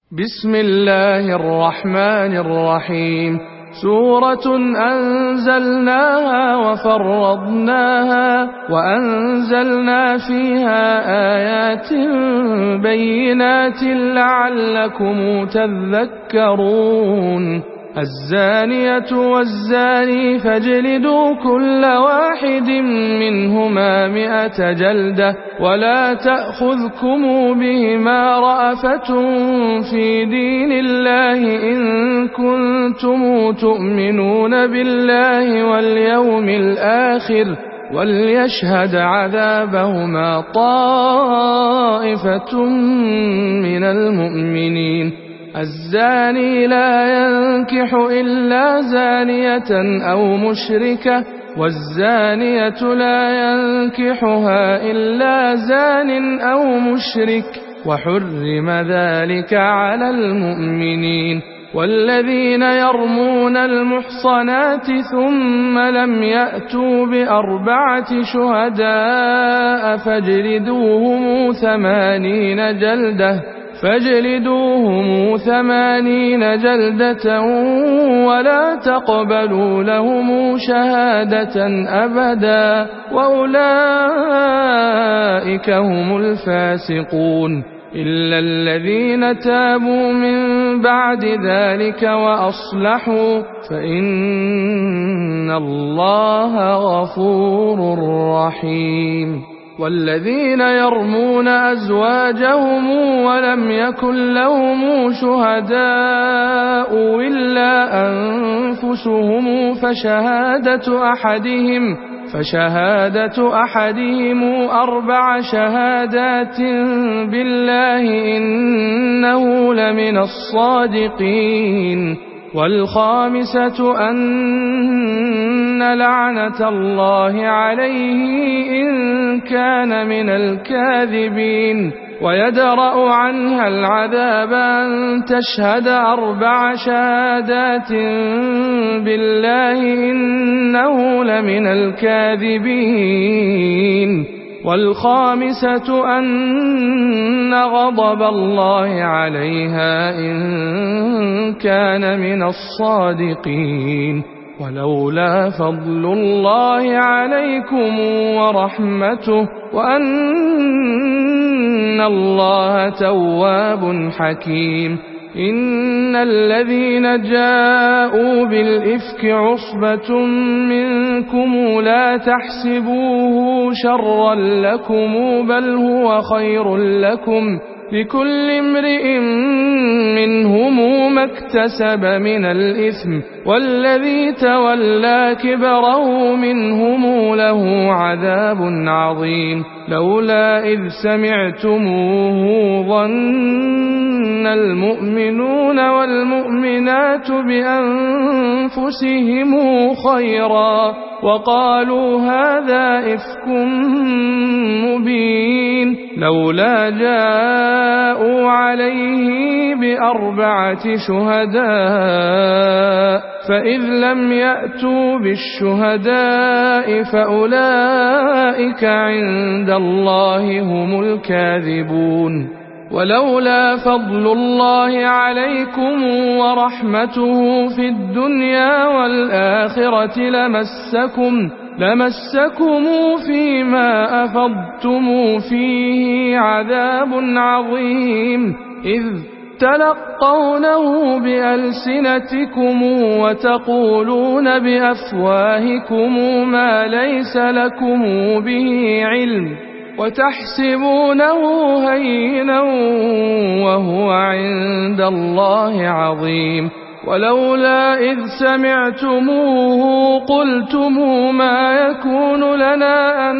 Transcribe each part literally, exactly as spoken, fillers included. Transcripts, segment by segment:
بسم الله الرحمن الرحيم. سورة أنزلناها وفرضناها وأنزلنا فيها آيات بينات لعلكم تذكرون. الزانية والزاني فاجلدوا كل واحد منهما مئة جلدة ولا تأخذكم بهما رأفة في دين الله إن كنتم تؤمنون بالله واليوم الآخر وليشهد عذابهما طائفة من المؤمنين. الزاني لا ينكح إلا زانية أو مشركة والزانية لا ينكحها إلا زان أو مشرك وحرم ذلك على المؤمنين. والذين يرمون المحصنات ثم لم يأتوا بأربعة شهداء فاجلدوهم ثمانين جلدة فاجلدوهم ثمانين جلدة ولا تقبلوا لهم شهادة أبدا وأولئك هم الفاسقون. إلا الذين تابوا من بعد ذلك وأصلحوا فإن الله غفور رحيم. والذين يرمون أزواجهم ولم يكن لهم شهداء إلا أنفسهم فشهادة أحدهم فشهادة أحدهم أربع شهادات بالله إنه لمن الصادقين. والخامسة أن لعنة الله عليه إن كان من الكاذبين. ويدرأ عنها العذاب أن تشهد أربع شهادات بالله إنه لمن الكاذبين. والخامسة أن غضب الله عليها إن كان من الصادقين. ولولا فضل الله عليكم ورحمته وأن الله تواب حكيم. إن الذين جاءوا بالإفك عصبة منكم لا تحسبوه شرا لكم بل هو خير لكم لكل امرئ منهم ما اكتسب من الإثم والذي تولى كبره منهم له عذاب عظيم. لولا إذ سمعتموه ظن المؤمنون والمؤمنات بأنفسهم خيرا وقالوا هذا إفك مبين. لولا جاءوا عليه بأربعة شهداء فإذ لم يأتوا بالشهداء فأولئك عند الله هم الكاذبون. ولولا فضل الله عليكم ورحمته في الدنيا والآخرة لمسكم لمسكم فيما أفضتم فيه عذاب عظيم إذ تلقونه بألسنتكم وتقولون بأفواهكم ما ليس لكم به علم وتحسبونه هينا وهو عند الله عظيم. ولولا إذ سمعتموه قلتم ما يكون لنا أن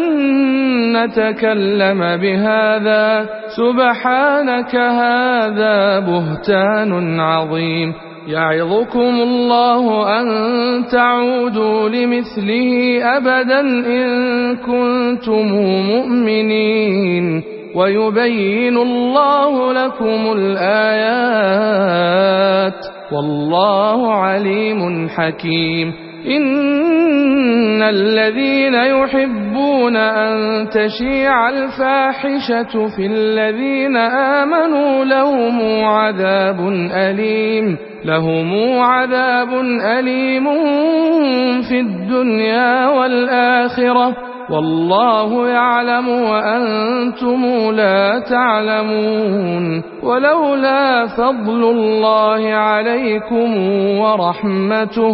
نتكلم بهذا سبحانك هذا بهتان عظيم. يعظكم الله أن تعودوا لمثله أبدا إن كنتم مؤمنين ويبين الله لكم الآيات والله عليم حكيم. إن الذين يحبون أن تشيع الفاحشة في الذين آمنوا لهم عذاب أليم لهم عذاب أليم في الدنيا والآخرة والله يعلم وأنتم لا تعلمون ولولا فضل الله عليكم ورحمته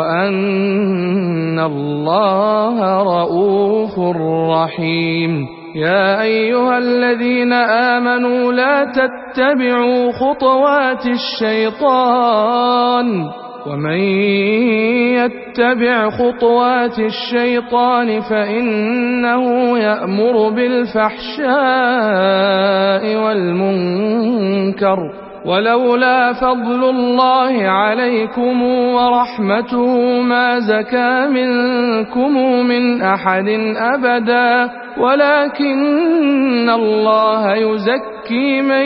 وأن الله رؤوف رحيم يا أيها الذين آمنوا لا تتبعوا خطوات الشيطان ومن يتبع خطوات الشيطان فإنه يأمر بالفحشاء والمنكر ولولا فضل الله عليكم ورحمته ما زكى منكم من أحد أبدا ولكن الله يزكي من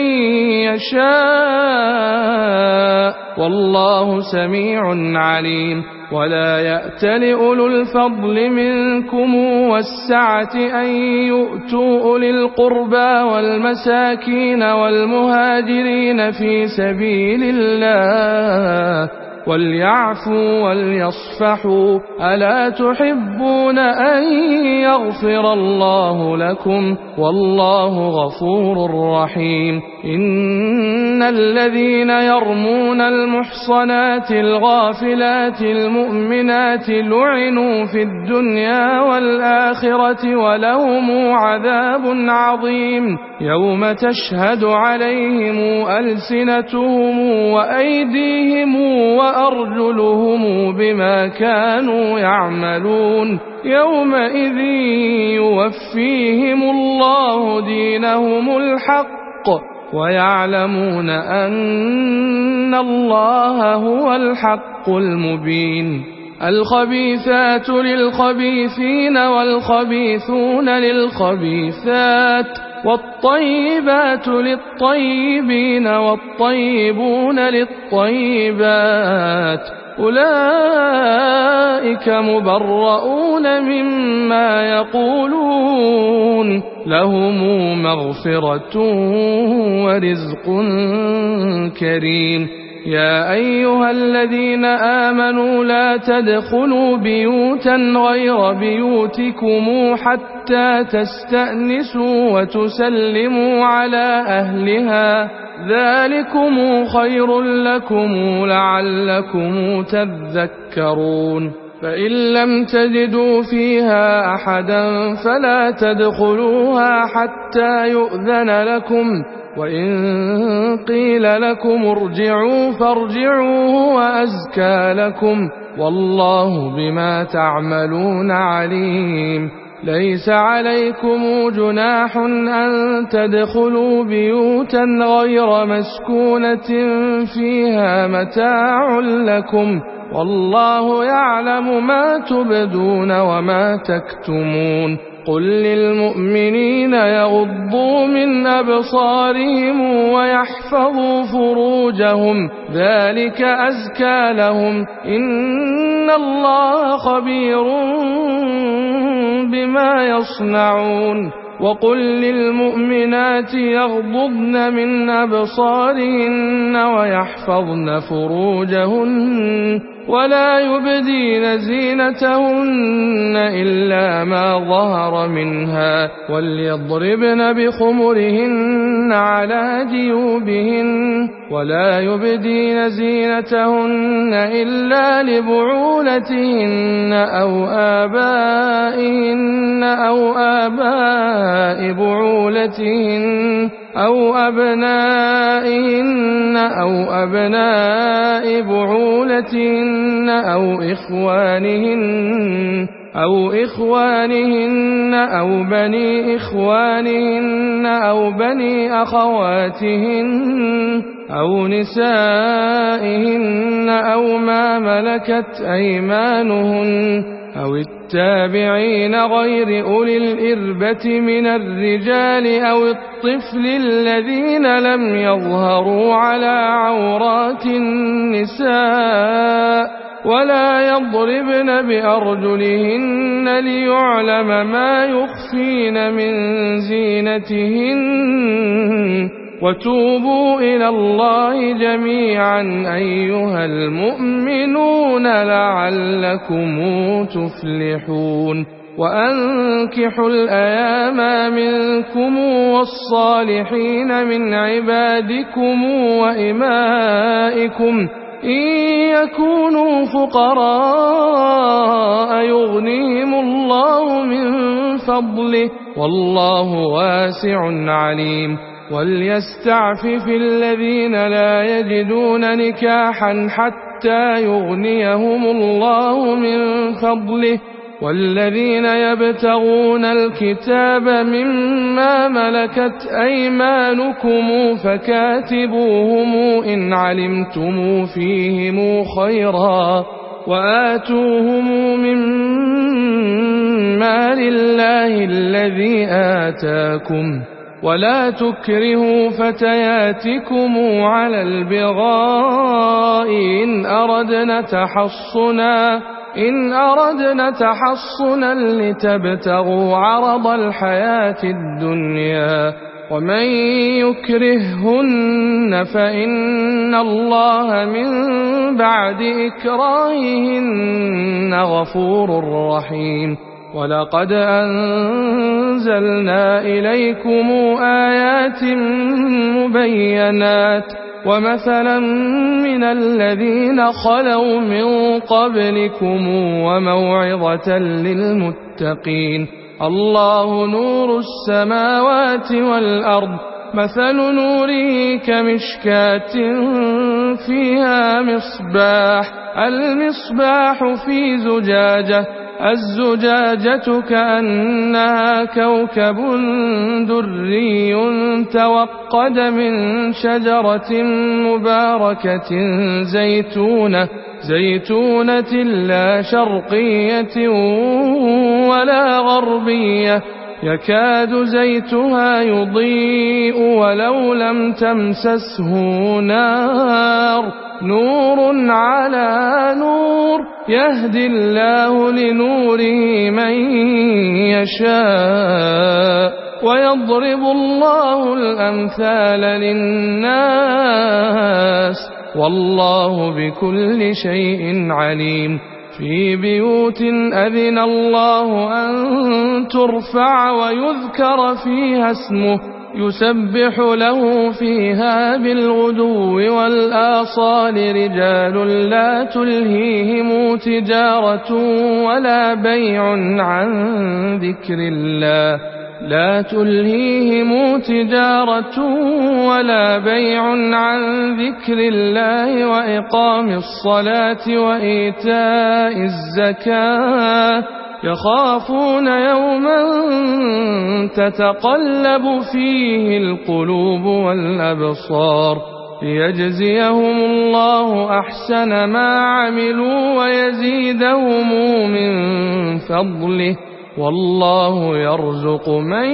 يشاء والله سميع عليم ولا يأتل أولو الفضل منكم والسعة أن يؤتوا أولي القربى والمساكين والمهاجرين في سبيل الله وليعفوا وليصفحوا ألا تحبون أن يغفر الله لكم والله غفور رحيم إن الذين يرمون المحصنات الغافلات المؤمنات لعنوا في الدنيا والآخرة ولهم عذاب عظيم يوم تشهد عليهم ألسنتهم وأيديهم وأرجلهم بما كانوا يعملون يومئذ يوفيهم الله دينهم الحق ويعلمون أن الله هو الحق المبين الخبيثات للخبيثين والخبيثون للخبيثات والطيبات للطيبين والطيبون للطيبات أولئك مبرؤون مما يقولون لهم مغفرة ورزق كريم يا أيها الذين آمنوا لا تدخلوا بيوتا غير بيوتكم حتى تستأنسوا وتسلموا على أهلها ذلكم خير لكم لعلكم تذكرون فإن لم تجدوا فيها أحدا فلا تدخلوها حتى يؤذن لكم وإن قيل لكم ارجعوا فارجعوا هو أزكى لكم والله بما تعملون عليم ليس عليكم جناح أن تدخلوا بيوتا غير مسكونة فيها متاع لكم والله يعلم ما تبدون وما تكتمون قل للمؤمنين يغضوا من أبصارهم ويحفظوا فروجهم ذلك أزكى لهم إن الله خبير بما يصنعون وقل للمؤمنات يغضضن من أبصارهن ويحفظن فروجهن ولا يبدين زينتهن إلا ما ظهر منها وليضربن بخمرهن على جيوبهن ولا يبدين زينتهن إلا لبعولتهن أو آبائهن أو آباء بعولتهن أو أبنائهن أو أبناء بعولتهن أو إخوانهن أو إخوانهن أو بني إخوانهن أو بني أخواتهن أو نسائهن أو ما ملكت أيمانهن أو التابعين غير أولي الإربة من الرجال أو الطفل الذين لم يظهروا على عورات النساء ولا يضربن بأرجلهن ليعلم ما يخفين من زينتهن وتوبوا إلى الله جميعا أيها المؤمنون لعلكم تفلحون وأنكحوا الأيام منكم والصالحين من عبادكم وإمائكم إن يكونوا فقراء يغنيهم الله من فضله والله واسع عليم وليستعفف الذين لا يجدون نكاحا حتى يغنيهم الله من فضله والذين يبتغون الكتاب مما ملكت أيمانكم فكاتبوهم إن علمتم فيهم خيرا وآتوهم مما لله الذي آتاكم ولا تكرهوا فتياتكم على البغاء إن أردنا تحصنا إن أردنا تحصنا لتبتغوا عرض الحياة الدنيا ومن يكرههن فإن الله من بعد إكراههن غفور رحيم ولقد أنزلنا إليكم آيات مبينات ومثلا من الذين خلوا من قبلكم وموعظة للمتقين الله نور السماوات والأرض مثل نوره كمشكاة فيها مصباح المصباح في زجاجة الزجاجة كأنها كوكب دري توقد من شجرة مباركة زيتونة زيتونة لا شرقية ولا غربية يكاد زيتها يضيء ولو لم تمسسه نار نور على نور يهدي الله لنوره من يشاء ويضرب الله الأمثال للناس والله بكل شيء عليم في بيوت أذن الله أن ترفع ويذكر فيها اسمه يسبح له فيها بالغدو والآصال رجال لا تلهيهم تجارة ولا بيع عن ذكر الله لا تلهيهم تجارة ولا بيع عن ذكر الله وإقام الصلاة وإيتاء الزكاة يخافون يوما تتقلب فيه القلوب والأبصار ليجزيهم الله أحسن ما عملوا ويزيدهم من فضله والله يرزق من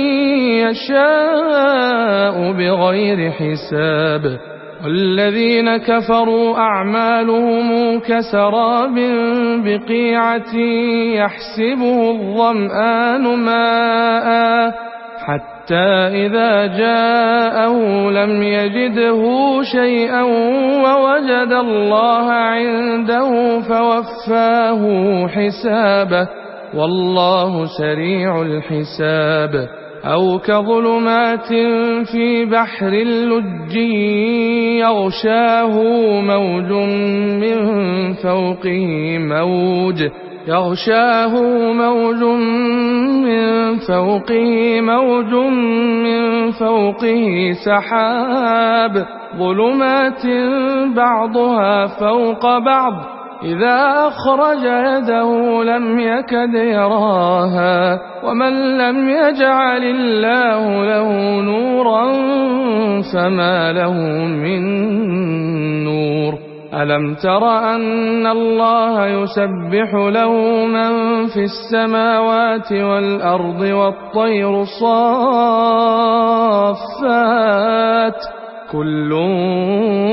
يشاء بغير حساب والذين كفروا أعمالهم كسراب بقيعة يحسبه الظمآن ماء حتى إذا جاءه لم يجده شيئا ووجد الله عنده فوفاه حسابه والله سريع الحساب أو كظلمات في بحر اللجي يغشاه موج من فوقه موج يغشاه موج من فوقه موج من فوقه سحاب ظلمات بعضها فوق بعض إذا أخرج يده لم يكد يراها ومن لم يجعل الله له نورا فما له من نور ألم تر أن الله يسبح له من في السماوات والأرض والطير صافات كل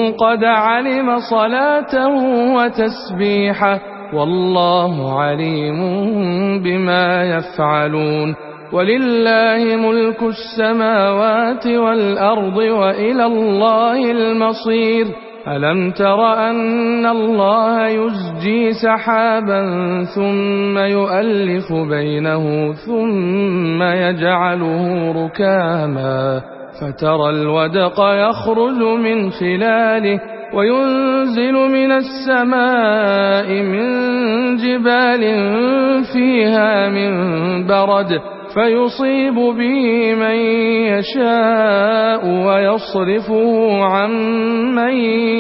قد علم صلاته وتسبيحه والله عليم بما يفعلون ولله ملك السماوات والأرض وإلى الله المصير ألم تر أن الله يزجي سحابا ثم يؤلف بينه ثم يجعله ركاما فترى الودق يخرج من خلاله وينزل من السماء من جبال فيها من برد فيصيب به من يشاء ويصرفه عن من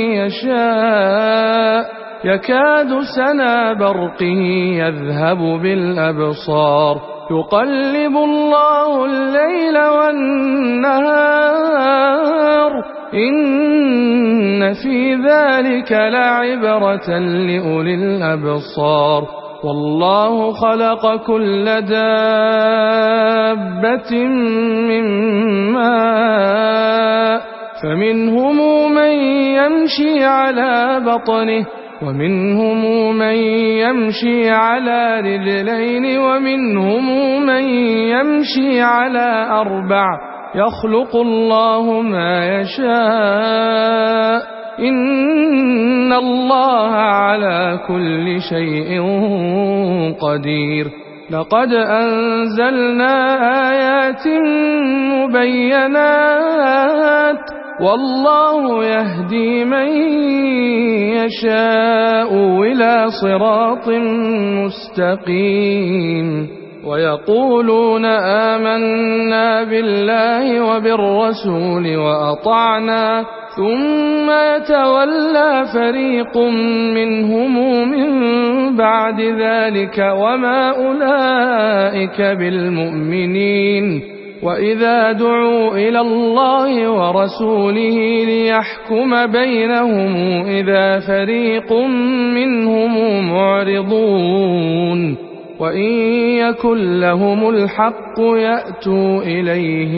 يشاء يكاد سنا برقه يذهب بالأبصار يقلب الله الليل والنهار إن في ذلك لعبرة لأولي الأبصار والله خلق كل دابة من ماء فمنهم من يمشي على بطنه ومنهم من يمشي على رجلين ومنهم من يمشي على أربع يخلق الله ما يشاء إن الله على كل شيء قدير لقد أنزلنا آيات مبينات والله يهدي من يشاء إلى صراط مستقيم ويقولون آمنا بالله وبالرسول وأطعنا ثم يتولى فريق منهم من بعد ذلك وما أولئك بالمؤمنين وإذا دعوا إلى الله ورسوله ليحكم بينهم إذا فريق منهم معرضون وإن يكن لهم الحق يأتوا إليه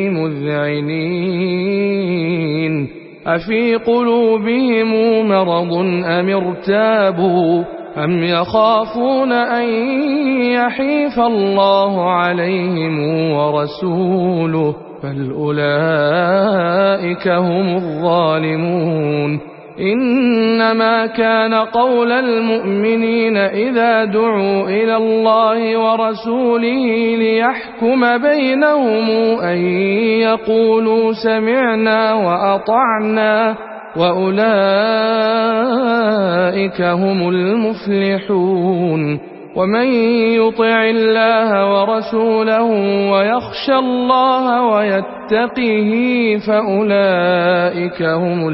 مذعنين أفي قلوبهم مرض أم ارتابوا أم يخافون أن يحيف الله عليهم ورسوله بل أولئك هم الظالمون إنما كان قول المؤمنين إذا دعوا إلى الله ورسوله ليحكم بينهم أن يقولوا سمعنا وأطعنا وأولئك هم المفلحون ومن يطع الله ورسوله ويخشى الله ويتقه فأولئك هم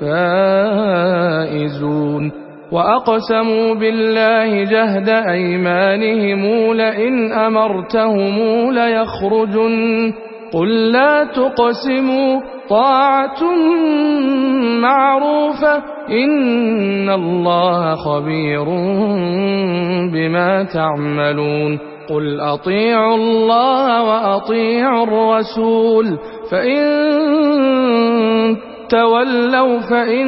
الفائزون وأقسموا بالله جهد أيمانهم لئن أمرتهم ليخرجن قل لا تقسموا طاعة معروفة إن الله خبير بما تعملون قل أطيعوا الله وأطيعوا الرسول فإن تولوا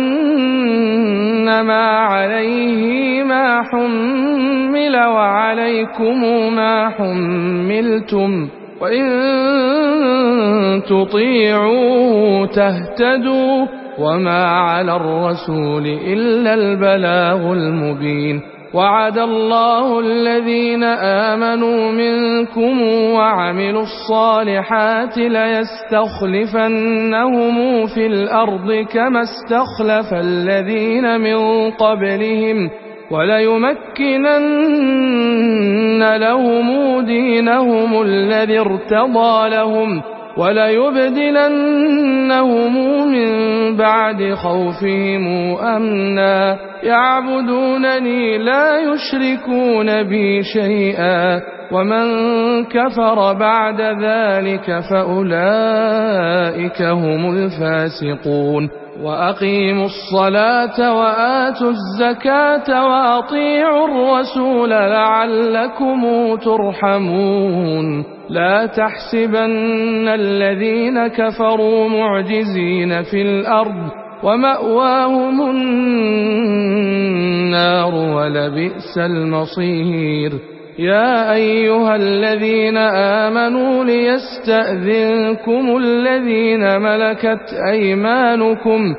فإنما عليه ما حمل وعليكم ما حملتم وإن تطيعوا تهتدوا وما على الرسول إلا البلاغ المبين وعد الله الذين آمنوا منكم وعملوا الصالحات ليستخلفنهم في الأرض كما استخلف الذين من قبلهم وليمكنن لهم دينهم الذي ارتضى لهم وليبدلنهم من بعد خوفهم أمنا يعبدونني لا يشركون بي شيئا ومن كفر بعد ذلك فأولئك هم الفاسقون وأقيموا الصلاة وآتوا الزكاة وأطيعوا الرسول لعلكم ترحمون لا تحسبن الذين كفروا معجزين في الأرض ومأواهم النار ولبئس المصير. يا أيها الذين آمنوا ليستأذنكم الذين ملكت أيمانكم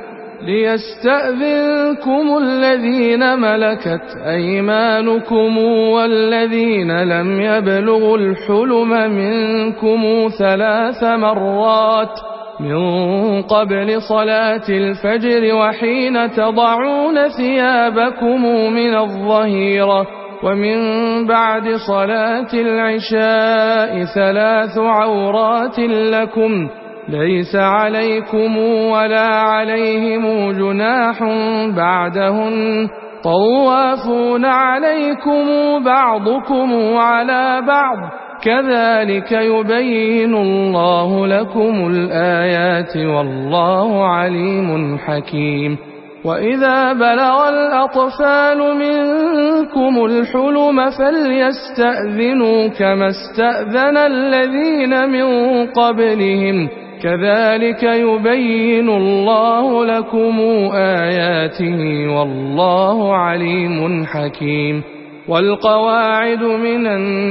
ليستأذنكم الذين ملكت أيمانكم والذين لم يبلغوا الحلم منكم ثلاث مرات من قبل صلاة الفجر وحين تضعون ثيابكم من الظهيرة ومن بعد صلاة العشاء ثلاث عورات لكم ليس عليكم ولا عليهم جناح بعدهن طوافون عليكم بعضكم على بعض كذلك يبين الله لكم الآيات والله عليم حكيم. وإذا بلغ الأطفال منكم الحلم فليستأذنوا كما استأذن الذين من قبلهم كذلك يبين الله لكم آياته والله عليم حكيم. والقواعد من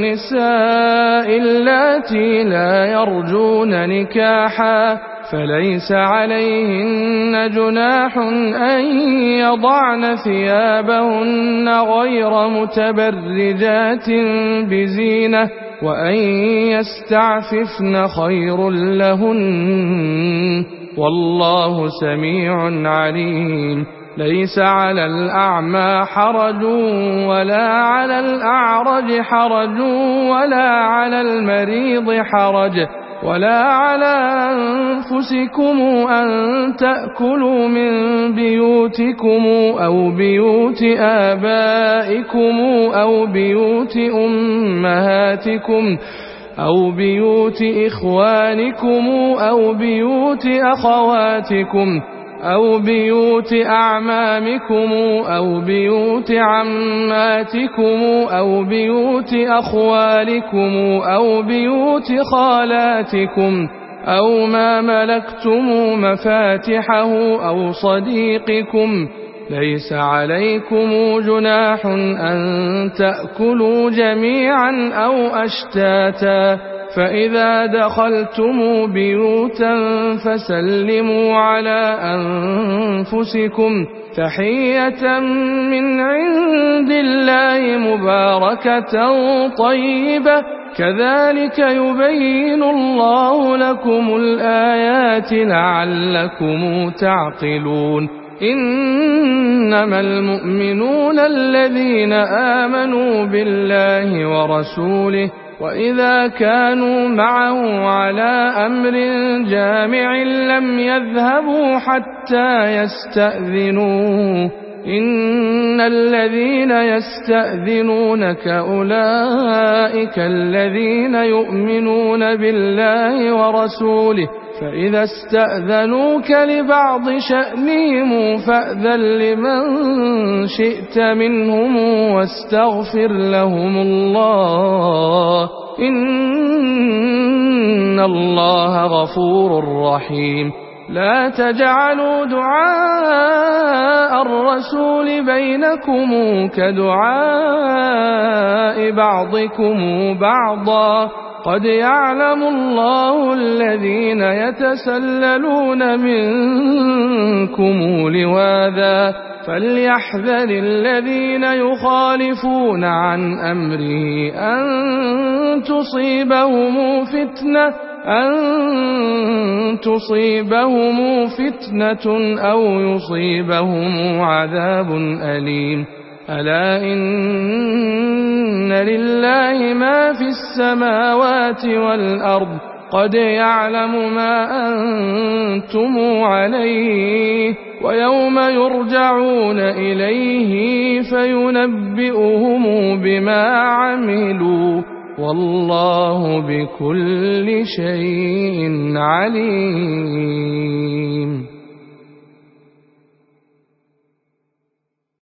النساء اللاتي لا يرجون نكاحا فليس عليهن جناح أن يضعن ثيابهن غير متبرجات بزينة وأن يستعففن خير لهن والله سميع عليم. ليس على الأعمى حرج ولا على الأعرج حرج ولا على المريض حرج ولا على أنفسكم أن تأكلوا من بيوتكم أو بيوت آبائكم أو بيوت أمهاتكم أو بيوت إخوانكم أو بيوت أخواتكم أو بيوت أعمامكم أو بيوت عماتكم أو بيوت أخوالكم أو بيوت خالاتكم أو ما ملكتم مفاتحه أو صديقكم ليس عليكم جناح أن تأكلوا جميعا أو أشتاتا فإذا دخلتم بيوتا فسلموا على أنفسكم تحية من عند الله مباركة طيبة كذلك يبين الله لكم الآيات لعلكم تعقلون. إنما المؤمنون الذين آمنوا بالله ورسوله وإذا كانوا معه على أمر جامع لم يذهبوا حتى يستأذنوه إن الذين يستأذنونك أولئك الذين يؤمنون بالله ورسوله فإذا استأذنوك لبعض شأنهم فأذن لمن شئت منهم واستغفر لهم الله إن الله غفور رحيم. لا تجعلوا دعاء الرسول بينكم كدعاء بعضكم بعضا قد يعلم الله الذين يتسللون منكم لواذا فليحذر الذين يخالفون عن أمره أن تصيبهم فتنة أن تصيبهم فتنة أو يصيبهم عذاب أليم. ألا إن لله ما في السماوات والأرض قد يعلم ما أنتم عليه ويوم يرجعون إليه فينبئهم بما عملوا والله بكل شيء عليم.